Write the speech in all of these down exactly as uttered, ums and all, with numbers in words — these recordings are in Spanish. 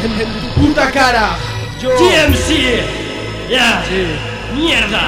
en, en tu puta cara. Yo... G M C. Ya. Sí. Mierda.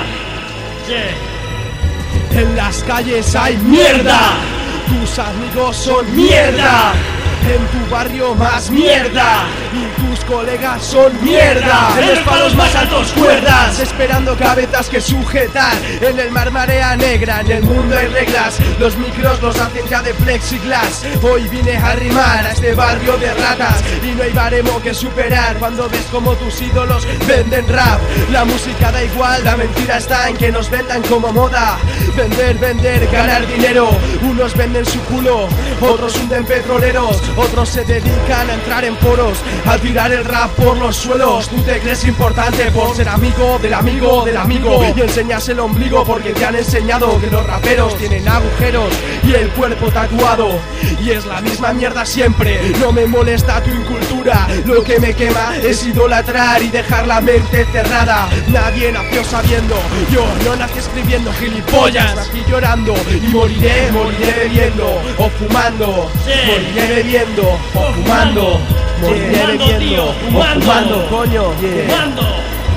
Sí. En las calles hay Mierda. tus amigos son Mierda. en tu barrio más mierda y tus colegas son mierda. En los palos más altos cuerdas, esperando cabezas que sujetar. En el mar marea negra, en el mundo hay reglas. Los micros los hacen ya de plexiglas. Hoy vine a rimar a este barrio de ratas y no hay baremo que superar. Cuando ves como tus ídolos venden rap, la música da igual, la mentira está en que nos vendan como moda. Vender, vender, ganar dinero. Unos venden su culo, otros hunden petroleros, otros se dedican a entrar en foros, a tirar el rap por los suelos. Tú te crees importante por ser amigo del amigo del amigo y enseñas el ombligo porque te han enseñado que los raperos tienen agujeros y el cuerpo tatuado. Y es la misma mierda siempre. No me molesta tu incultura, lo que me quema es idolatrar y dejar la mente cerrada. Nadie nació sabiendo, yo no nací escribiendo gilipollas. Nací llorando y moriré, moriré bebiendo o fumando. Sí. Moriré bebiendo o fumando. Moriré Fumando, bebiendo tío, o fumando. fumando, coño. Yeah. Fumando.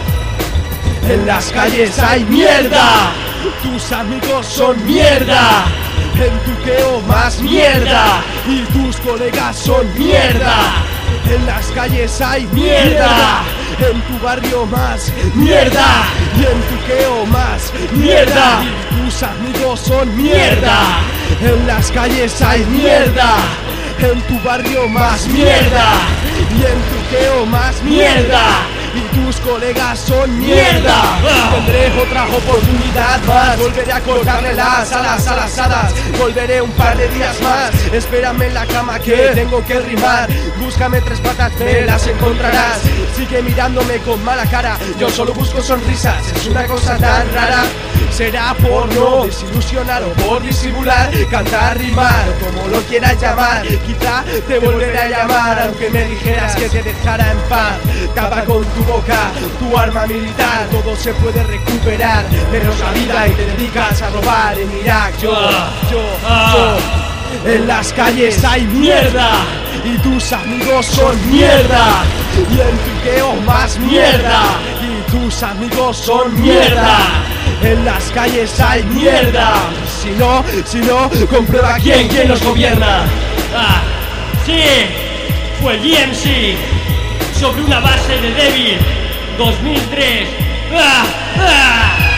En las calles hay mierda, tus amigos son mierda, en tu queo más mierda y tus colegas son mierda. En las calles hay mierda, en tu barrio más mierda y en tu queo más mierda. Tus amigos son mierda, en las calles hay mierda, en tu barrio más mierda y en tu queo más mierda. Y tus colegas son mierda. Tendré otra oportunidad más, volveré a colgarle las alas a las hadas. Volveré un par de días más, espérame en la cama que tengo que rimar. Búscame tres patas, me las encontrarás. Sigue mirándome con mala cara, yo solo busco sonrisas. Es una cosa tan rara. Será por no desilusionar o por disimular, cantar, rimar o como lo quieras llamar. Quizá te volveré a llamar aunque me dijeras que te dejara en paz. Tapa con tu boca tu arma militar, todo se puede recuperar menos la vida y te dedicas a robar en Irak. Yo, yo, yo. En las calles hay mierda y tus amigos son mierda y en tu queo más mierda y tus amigos son mierda. En las calles hay mierda. Si no, si no, comprueba quién, quién nos gobierna. Ah, sí, fue G M C sobre una base de débil dos mil tres. Ah, ah.